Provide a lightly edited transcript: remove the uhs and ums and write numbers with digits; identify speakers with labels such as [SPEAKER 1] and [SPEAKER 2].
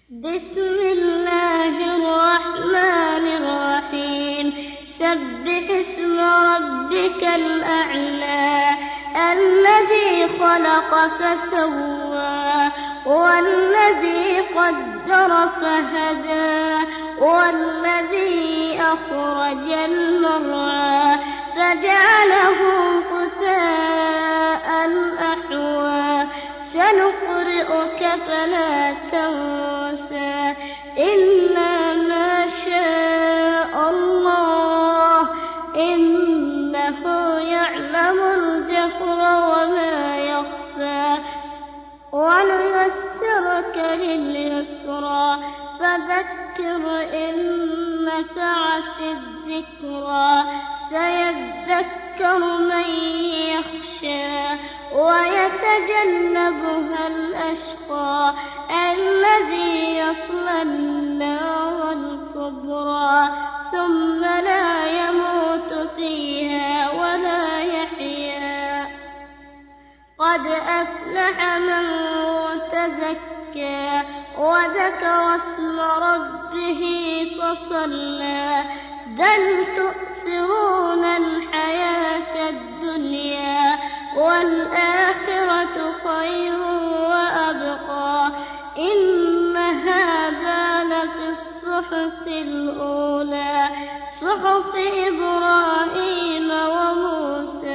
[SPEAKER 1] بسم الله الرحمن الرحيم سبح اسم ربك الأعلى الذي خلق فسوى والذي قدر فهدى والذي أخرج المرعى فجعله غثاء أحوى سنقرئك فلا تنسى إلا ما شاء الله إنه يعلم الجهر وما يخفى ونيسرك لليسرى فذكر إن نفعت الذكرى سيذكر من يخشى ويتجنبها الأشقى الذي يصلى النار الكبرى ثم لا يموت فيها ولا يحيا قد أفلح من تزكى وذكر اسم ربه فصلى بل تؤثرون الحياة الدنيا والآخرة خير وأبقى إن هذا لفي الصحف الأولى صحف إبراهيم وموسى